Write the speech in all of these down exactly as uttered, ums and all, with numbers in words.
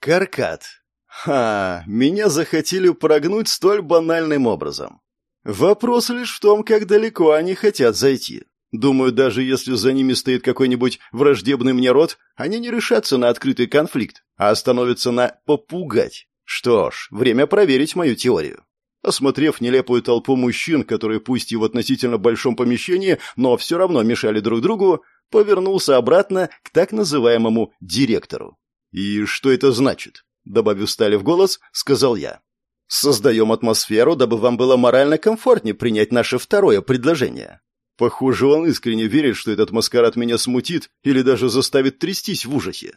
Каркат. Ха, меня захотели прогнуть столь банальным образом. Вопрос лишь в том, как далеко они хотят зайти. Думаю, даже если за ними стоит какой-нибудь враждебный мне род, они не решатся на открытый конфликт, а остановятся на «попугать». Что ж, время проверить мою теорию. Осмотрев нелепую толпу мужчин, которые пусть и в относительно большом помещении, но все равно мешали друг другу, повернулся обратно к так называемому директору. «И что это значит?» — добавив стали в голос, сказал я. «Создаем атмосферу, дабы вам было морально комфортнее принять наше второе предложение». Похоже, он искренне верит, что этот маскарад меня смутит или даже заставит трястись в ужасе.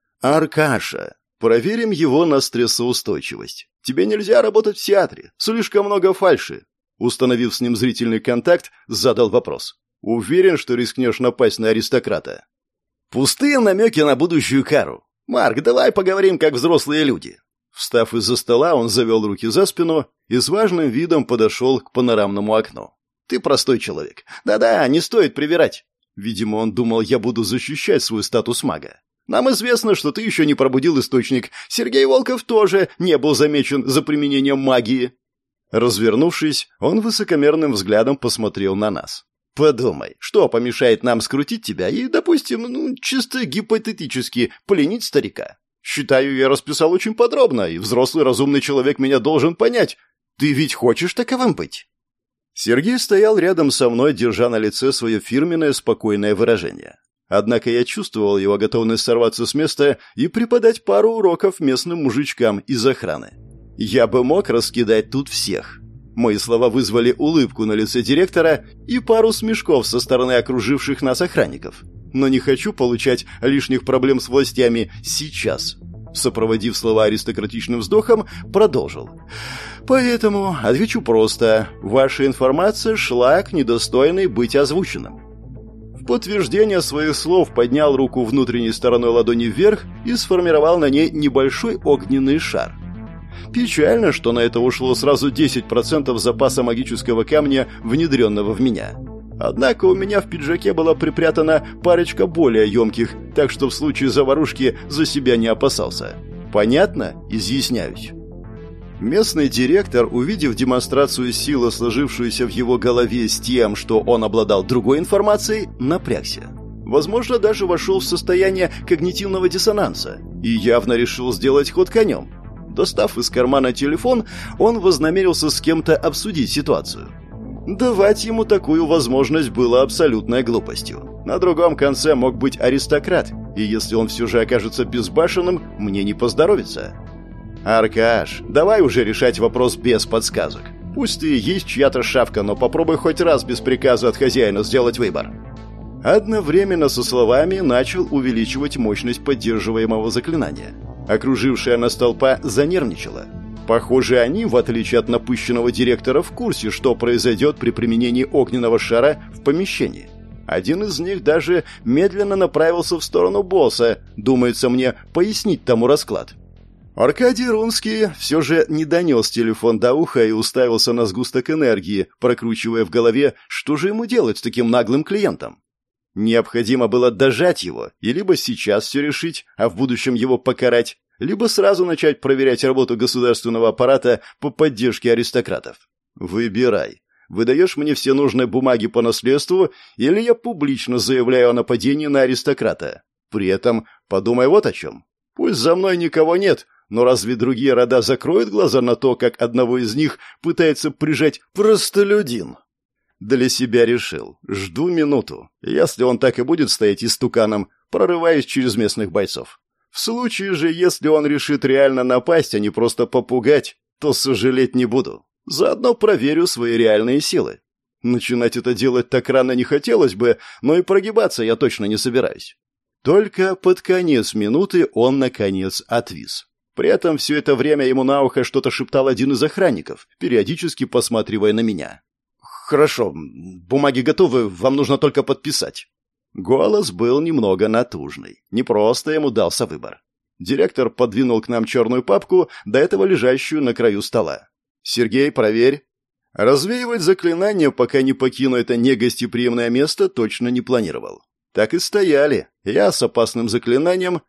«Аркаша, проверим его на стрессоустойчивость. Тебе нельзя работать в театре, слишком много фальши». Установив с ним зрительный контакт, задал вопрос. «Уверен, что рискнешь напасть на аристократа?» «Пустые намеки на будущую кару. Марк, давай поговорим как взрослые люди». Встав из-за стола, он завел руки за спину и с важным видом подошел к панорамному окну. «Ты простой человек. Да-да, не стоит привирать». Видимо, он думал, я буду защищать свой статус мага. «Нам известно, что ты еще не пробудил источник. Сергей Волков тоже не был замечен за применением магии». Развернувшись, он высокомерным взглядом посмотрел на нас. «Подумай, что помешает нам скрутить тебя и, допустим, ну, чисто гипотетически, пленить старика? Считаю, я расписал очень подробно, и взрослый разумный человек меня должен понять. Ты ведь хочешь таковым быть?» Сергей стоял рядом со мной, держа на лице свое фирменное спокойное выражение. Однако я чувствовал его готовность сорваться с места и преподать пару уроков местным мужичкам из охраны. Я бы мог раскидать тут всех. Мои слова вызвали улыбку на лице директора и пару смешков со стороны окруживших нас охранников. Но не хочу получать лишних проблем с властями сейчас. Сопроводив слова аристократичным вздохом, продолжил. «Поэтому отвечу просто. Ваша информация — шлак, недостойный быть озвученным». В подтверждение своих слов поднял руку внутренней стороной ладони вверх и сформировал на ней небольшой огненный шар. Печально, что на это ушло сразу десять процентов запаса магического камня, внедренного в меня. Однако у меня в пиджаке была припрятана парочка более емких, так что в случае заварушки за себя не опасался. Понятно? Изъясняюсь. Местный директор, увидев демонстрацию силы, сложившуюся в его голове с тем, что он обладал другой информацией, напрягся. Возможно, даже вошел в состояние когнитивного диссонанса и явно решил сделать ход конем. Достав из кармана телефон, он вознамерился с кем-то обсудить ситуацию. Давать ему такую возможность было абсолютной глупостью. На другом конце мог быть аристократ, и если он все же окажется безбашенным, мне не поздоровится. «Аркаш, давай уже решать вопрос без подсказок. Пусть ты есть чья-то шавка, но попробуй хоть раз без приказа от хозяина сделать выбор». Одновременно со словами начал увеличивать мощность поддерживаемого заклинания. Окружившая нас толпа занервничала. Похоже, они, в отличие от напыщенного директора, в курсе, что произойдет при применении огненного шара в помещении. Один из них даже медленно направился в сторону босса, думается мне, пояснить тому расклад. Аркадий Рунский все же не донес телефон до уха и уставился на сгусток энергии, прокручивая в голове, что же ему делать с таким наглым клиентом. Необходимо было дожать его, и либо сейчас все решить, а в будущем его покарать, либо сразу начать проверять работу государственного аппарата по поддержке аристократов. Выбирай. Выдаешь мне все нужные бумаги по наследству, или я публично заявляю о нападении на аристократа. При этом подумай вот о чем. Пусть за мной никого нет, но разве другие рода закроют глаза на то, как одного из них пытается прижать простолюдин? Для себя решил. Жду минуту. Если он так и будет стоять истуканом, прорываюсь через местных бойцов. В случае же, если он решит реально напасть, а не просто попугать, то сожалеть не буду. Заодно проверю свои реальные силы. Начинать это делать так рано не хотелось бы, но и прогибаться я точно не собираюсь. Только под конец минуты он, наконец, отвис. При этом все это время ему на ухо что-то шептал один из охранников, периодически посматривая на меня. «Хорошо, бумаги готовы, вам нужно только подписать». Голос был немного натужный. Не просто ему дался выбор. Директор подвинул к нам черную папку, до этого лежащую на краю стола. «Сергей, проверь». Развеивать заклинание, пока не покину это негостеприимное место, точно не планировал. Так и стояли. Я с опасным заклинанием,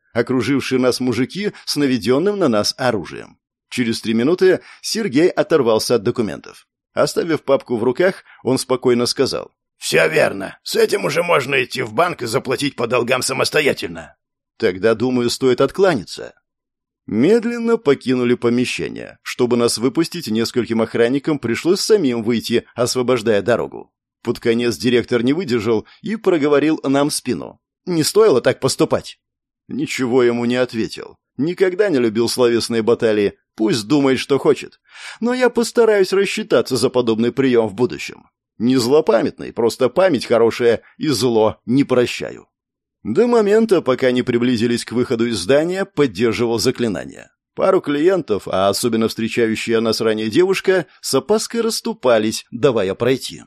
окружившие нас мужики с наведенным на нас оружием. Через три минуты Сергей оторвался от документов. Оставив папку в руках, он спокойно сказал: «Все верно. С этим уже можно идти в банк и заплатить по долгам самостоятельно». «Тогда, думаю, стоит откланяться». Медленно покинули помещение. Чтобы нас выпустить, нескольким охранникам пришлось самим выйти, освобождая дорогу. Под конец директор не выдержал и проговорил нам в спину: «Не стоило так поступать». Ничего ему не ответил. Никогда не любил словесные баталии, пусть думает, что хочет. Но я постараюсь рассчитаться за подобный прием в будущем. Не злопамятный, просто память хорошая, и зло не прощаю. До момента, пока не приблизились к выходу из здания, поддерживал заклинание. Пару клиентов, а особенно встречающая нас ранее девушка, с опаской расступались, давая пройти.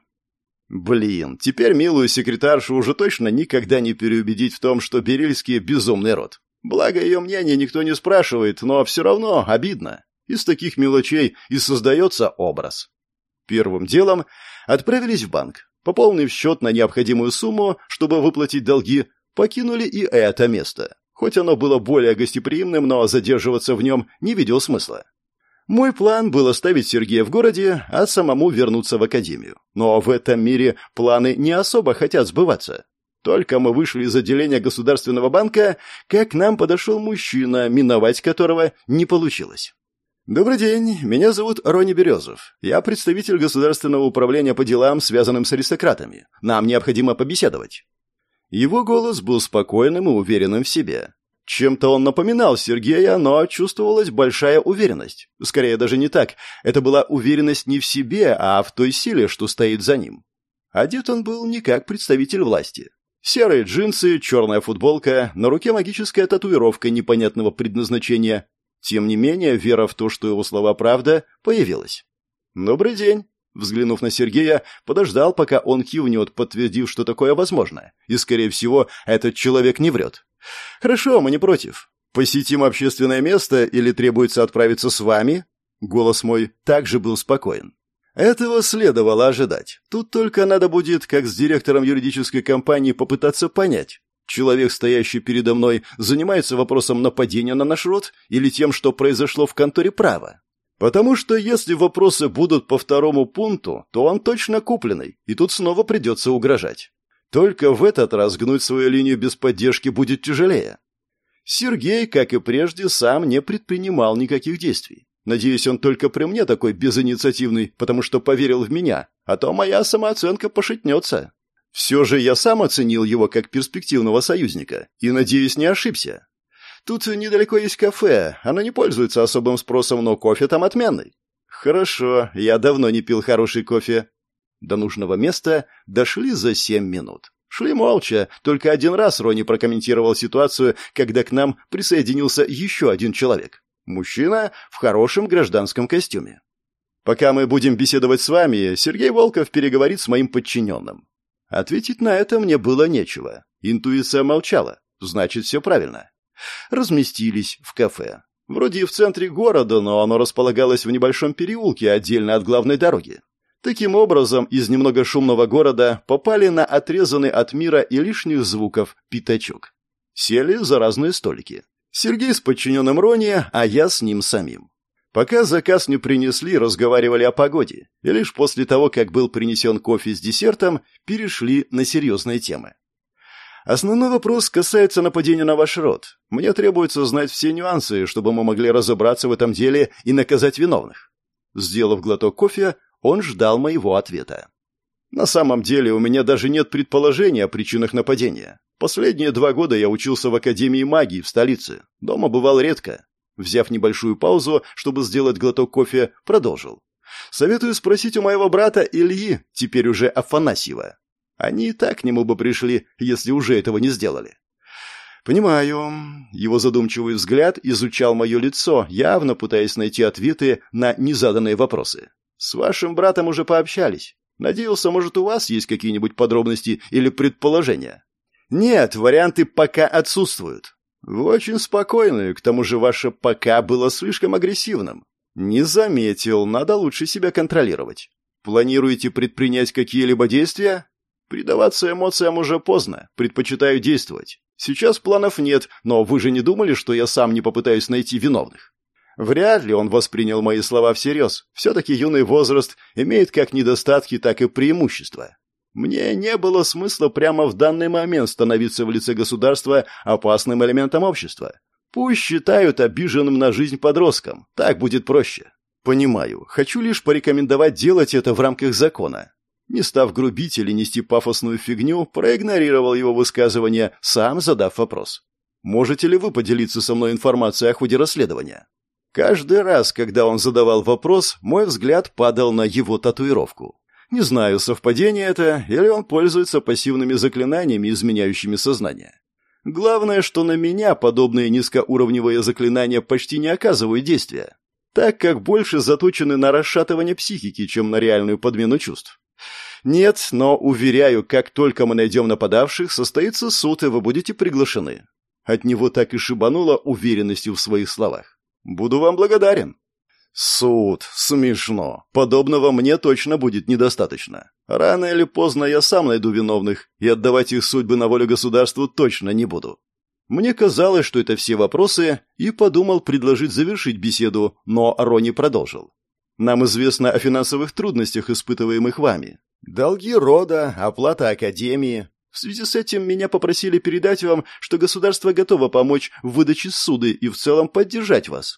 Блин, теперь милую секретаршу уже точно никогда не переубедить в том, что Берильские — безумный род. Благо, ее мнение никто не спрашивает, но все равно обидно. Из таких мелочей и создается образ. Первым делом отправились в банк. Пополнив счет на необходимую сумму, чтобы выплатить долги, покинули и это место. Хоть оно было более гостеприимным, но задерживаться в нем не видел смысла. Мой план был оставить Сергея в городе, а самому вернуться в академию. Но в этом мире планы не особо хотят сбываться. Только мы вышли из отделения Государственного банка, как к нам подошел мужчина, миновать которого не получилось. «Добрый день, меня зовут Рони Березов. Я представитель Государственного управления по делам, связанным с аристократами. Нам необходимо побеседовать». Его голос был спокойным и уверенным в себе. Чем-то он напоминал Сергея, но чувствовалась большая уверенность. Скорее, даже не так. Это была уверенность не в себе, а в той силе, что стоит за ним. Одет он был не как представитель власти. Серые джинсы, черная футболка, на руке магическая татуировка непонятного предназначения. Тем не менее, вера в то, что его слова правда, появилась. «Добрый день». Взглянув на Сергея, подождал, пока он кивнет, подтвердив, что такое возможно. И, скорее всего, этот человек не врет. «Хорошо, мы не против. Посетим общественное место или требуется отправиться с вами?» Голос мой также был спокоен. Этого следовало ожидать. Тут только надо будет, как с директором юридической компании, попытаться понять. Человек, стоящий передо мной, занимается вопросом нападения на наш род или тем, что произошло в конторе права? Потому что если вопросы будут по второму пункту, то он точно купленный, и тут снова придется угрожать. Только в этот раз гнуть свою линию без поддержки будет тяжелее. Сергей, как и прежде, сам не предпринимал никаких действий. Надеюсь, он только при мне такой безинициативный, потому что поверил в меня, а то моя самооценка пошатнется. Все же я сам оценил его как перспективного союзника и, надеюсь, не ошибся. Тут недалеко есть кафе, оно не пользуется особым спросом, но кофе там отменный. Хорошо, я давно не пил хороший кофе. До нужного места дошли за семь минут. Шли молча, только один раз Рони прокомментировал ситуацию, когда к нам присоединился еще один человек. Мужчина в хорошем гражданском костюме. «Пока мы будем беседовать с вами, Сергей Волков переговорит с моим подчиненным». Ответить на это мне было нечего. Интуиция молчала, значит, все правильно. Разместились в кафе. Вроде и в центре города, но оно располагалось в небольшом переулке, отдельно от главной дороги. Таким образом, из немного шумного города попали на отрезанный от мира и лишних звуков пятачок. Сели за разные столики. Сергей с подчиненным Рони, а я с ним самим. Пока заказ не принесли, разговаривали о погоде, и лишь после того, как был принесен кофе с десертом, перешли на серьезные темы. Основной вопрос касается нападения на ваш род. Мне требуется знать все нюансы, чтобы мы могли разобраться в этом деле и наказать виновных. Сделав глоток кофе, он ждал моего ответа. На самом деле у меня даже нет предположения о причинах нападения. Последние два года я учился в Академии магии в столице. Дома бывал редко. Взяв небольшую паузу, чтобы сделать глоток кофе, продолжил. Советую спросить у моего брата Ильи, теперь уже Афанасьева. Они и так к нему бы пришли, если уже этого не сделали. Понимаю. Его задумчивый взгляд изучал мое лицо, явно пытаясь найти ответы на незаданные вопросы. С вашим братом уже пообщались. Надеялся, может, у вас есть какие-нибудь подробности или предположения? Нет, варианты пока отсутствуют. Вы очень спокойны, к тому же ваше «пока» было слишком агрессивным. Не заметил, надо лучше себя контролировать. Планируете предпринять какие-либо действия? Предаваться эмоциям уже поздно, предпочитаю действовать. Сейчас планов нет, но вы же не думали, что я сам не попытаюсь найти виновных? Вряд ли он воспринял мои слова всерьез. Все-таки юный возраст имеет как недостатки, так и преимущества. Мне не было смысла прямо в данный момент становиться в лице государства опасным элементом общества. Пусть считают обиженным на жизнь подростком. Так будет проще. Понимаю, хочу лишь порекомендовать делать это в рамках закона. Не став грубить или нести пафосную фигню, проигнорировал его высказывание, сам задав вопрос. Можете ли вы поделиться со мной информацией о ходе расследования? Каждый раз, когда он задавал вопрос, мой взгляд падал на его татуировку. Не знаю, совпадение это, или он пользуется пассивными заклинаниями, изменяющими сознание. Главное, что на меня подобные низкоуровневые заклинания почти не оказывают действия, так как больше заточены на расшатывание психики, чем на реальную подмену чувств. Нет, но, уверяю, как только мы найдем нападавших, состоится суд, и вы будете приглашены. От него так и шибануло уверенностью в своих словах. Буду вам благодарен. Суд. Смешно. Подобного мне точно будет недостаточно. Рано или поздно я сам найду виновных, и отдавать их судьбы на волю государству точно не буду. Мне казалось, что это все вопросы, и подумал предложить завершить беседу, но Рони продолжил. Нам известно о финансовых трудностях, испытываемых вами. Долги рода, оплата академии. В связи с этим меня попросили передать вам, что государство готово помочь в выдаче ссуды и в целом поддержать вас.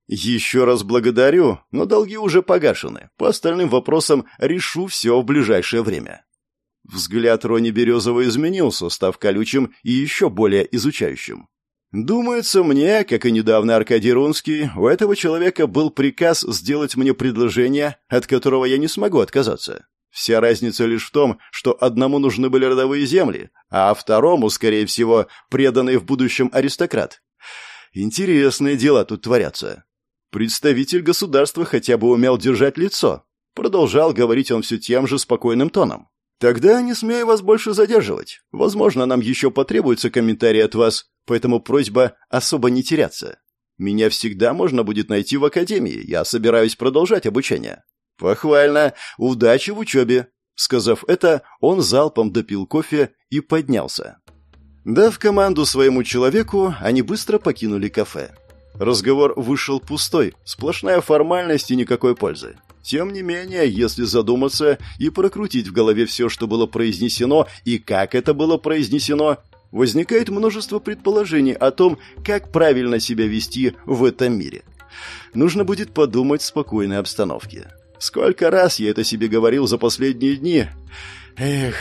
Еще раз благодарю, но долги уже погашены. По остальным вопросам решу все в ближайшее время. Взгляд Рони Березова изменился, став колючим и еще более изучающим. Думается мне, как и недавно Аркадий Рунский, у этого человека был приказ сделать мне предложение, от которого я не смогу отказаться. Вся разница лишь в том, что одному нужны были родовые земли, а второму, скорее всего, преданный в будущем аристократ. Интересные дела тут творятся. Представитель государства хотя бы умел держать лицо. Продолжал говорить он все тем же спокойным тоном. Тогда не смею вас больше задерживать. Возможно, нам еще потребуется комментарий от вас, поэтому просьба особо не теряться. Меня всегда можно будет найти в академии, я собираюсь продолжать обучение. Похвально, удачи в учебе. Сказав это, он залпом допил кофе и поднялся. Дав команду своему человеку, они быстро покинули кафе. Разговор вышел пустой, сплошная формальность и никакой пользы. Тем не менее, если задуматься и прокрутить в голове все, что было произнесено и как это было произнесено, возникает множество предположений о том, как правильно себя вести в этом мире. Нужно будет подумать в спокойной обстановке. Сколько раз я это себе говорил за последние дни. Эх,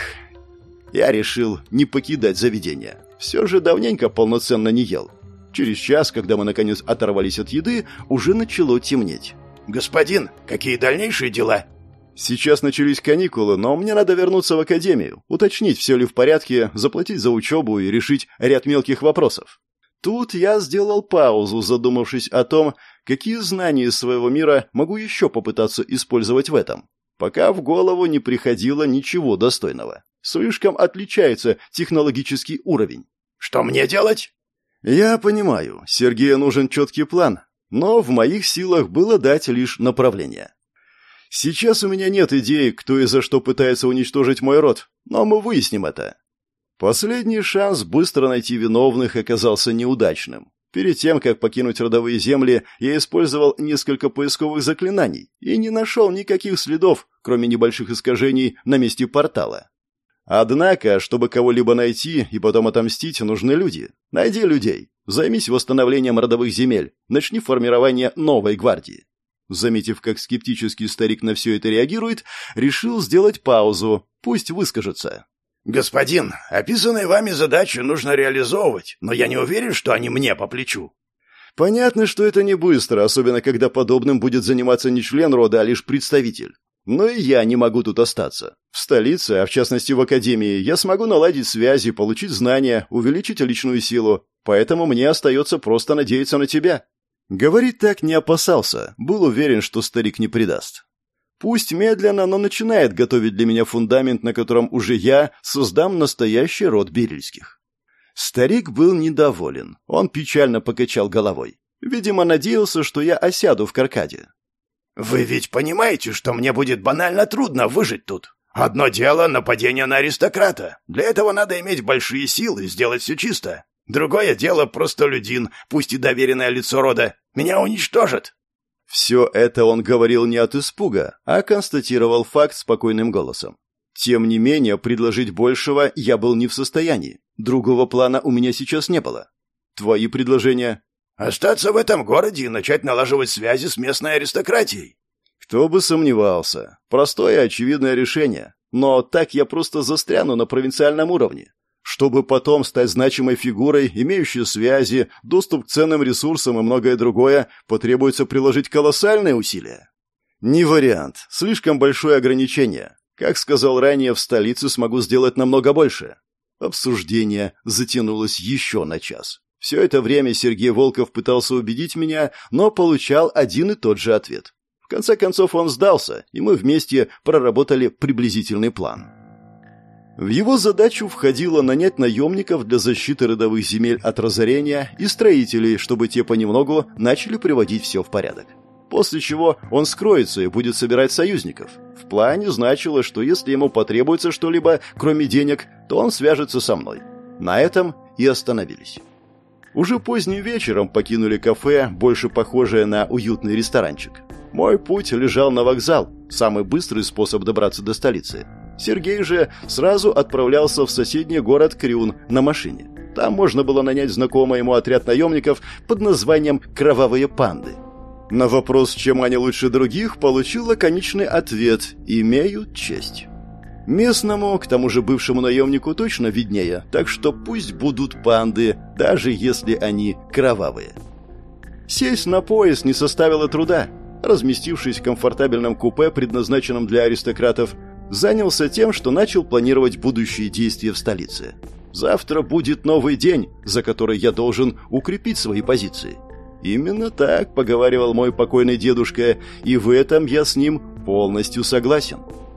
я решил не покидать заведение. Все же давненько полноценно не ел. Через час, когда мы наконец оторвались от еды, уже начало темнеть. «Господин, какие дальнейшие дела?» «Сейчас начались каникулы, но мне надо вернуться в академию, уточнить, все ли в порядке, заплатить за учебу и решить ряд мелких вопросов». Тут я сделал паузу, задумавшись о том, какие знания из своего мира могу еще попытаться использовать в этом. Пока в голову не приходило ничего достойного. Слишком отличается технологический уровень. «Что мне делать?» «Я понимаю, Сергею нужен четкий план, но в моих силах было дать лишь направление. Сейчас у меня нет идей, кто и за что пытается уничтожить мой род, но мы выясним это». Последний шанс быстро найти виновных оказался неудачным. Перед тем, как покинуть родовые земли, я использовал несколько поисковых заклинаний и не нашел никаких следов, кроме небольших искажений на месте портала. Однако, чтобы кого-либо найти и потом отомстить, нужны люди. Найди людей. Займись восстановлением родовых земель. Начни формирование новой гвардии. Заметив, как скептически старик на все это реагирует, решил сделать паузу. Пусть выскажется. «Господин, описанные вами задачи нужно реализовывать, но я не уверен, что они мне по плечу». Понятно, что это не быстро, особенно когда подобным будет заниматься не член рода, а лишь представитель. Но и я не могу тут остаться. В столице, а в частности в академии, я смогу наладить связи, получить знания, увеличить личную силу, поэтому мне остается просто надеяться на тебя». Говорить так не опасался, был уверен, что старик не предаст. Пусть медленно, но начинает готовить для меня фундамент, на котором уже я создам настоящий род Берельских. Старик был недоволен. Он печально покачал головой. Видимо, надеялся, что я осяду в Каркаде. «Вы ведь понимаете, что мне будет банально трудно выжить тут? Одно дело — нападение на аристократа. Для этого надо иметь большие силы, сделать все чисто. Другое дело простолюдин, пусть и доверенное лицо рода. Меня уничтожат. Все это он говорил не от испуга, а констатировал факт спокойным голосом. Тем не менее, предложить большего я был не в состоянии. Другого плана у меня сейчас не было. Твои предложения? Остаться в этом городе и начать налаживать связи с местной аристократией. Кто бы сомневался. Простое и очевидное решение. Но так я просто застряну на провинциальном уровне. Чтобы потом стать значимой фигурой, имеющей связи, доступ к ценным ресурсам и многое другое, потребуется приложить колоссальные усилия. Не вариант. Слишком большое ограничение. Как сказал ранее, в столице смогу сделать намного больше. Обсуждение затянулось еще на час. Все это время Сергей Волков пытался убедить меня, но получал один и тот же ответ. В конце концов он сдался, и мы вместе проработали приблизительный план. В его задачу входило нанять наемников для защиты родовых земель от разорения и строителей, чтобы те понемногу начали приводить все в порядок. После чего он скроется и будет собирать союзников. В плане значило, что если ему потребуется что-либо, кроме денег, то он свяжется со мной. На этом и остановились. Уже поздним вечером покинули кафе, больше похожее на уютный ресторанчик. Мой путь лежал на вокзал, самый быстрый способ добраться до столицы. Сергей же сразу отправлялся в соседний город Крюн на машине. Там можно было нанять знакомый ему отряд наемников под названием «Кровавые панды». На вопрос, чем они лучше других, получил лаконичный ответ «Имею честь». Местному, к тому же бывшему наемнику, точно виднее, так что пусть будут панды, даже если они кровавые. Сесть на поезд не составило труда. Разместившись в комфортабельном купе, предназначенном для аристократов, занялся тем, что начал планировать будущие действия в столице. Завтра будет новый день, за который я должен укрепить свои позиции. Именно так поговаривал мой покойный дедушка, и в этом я с ним полностью согласен.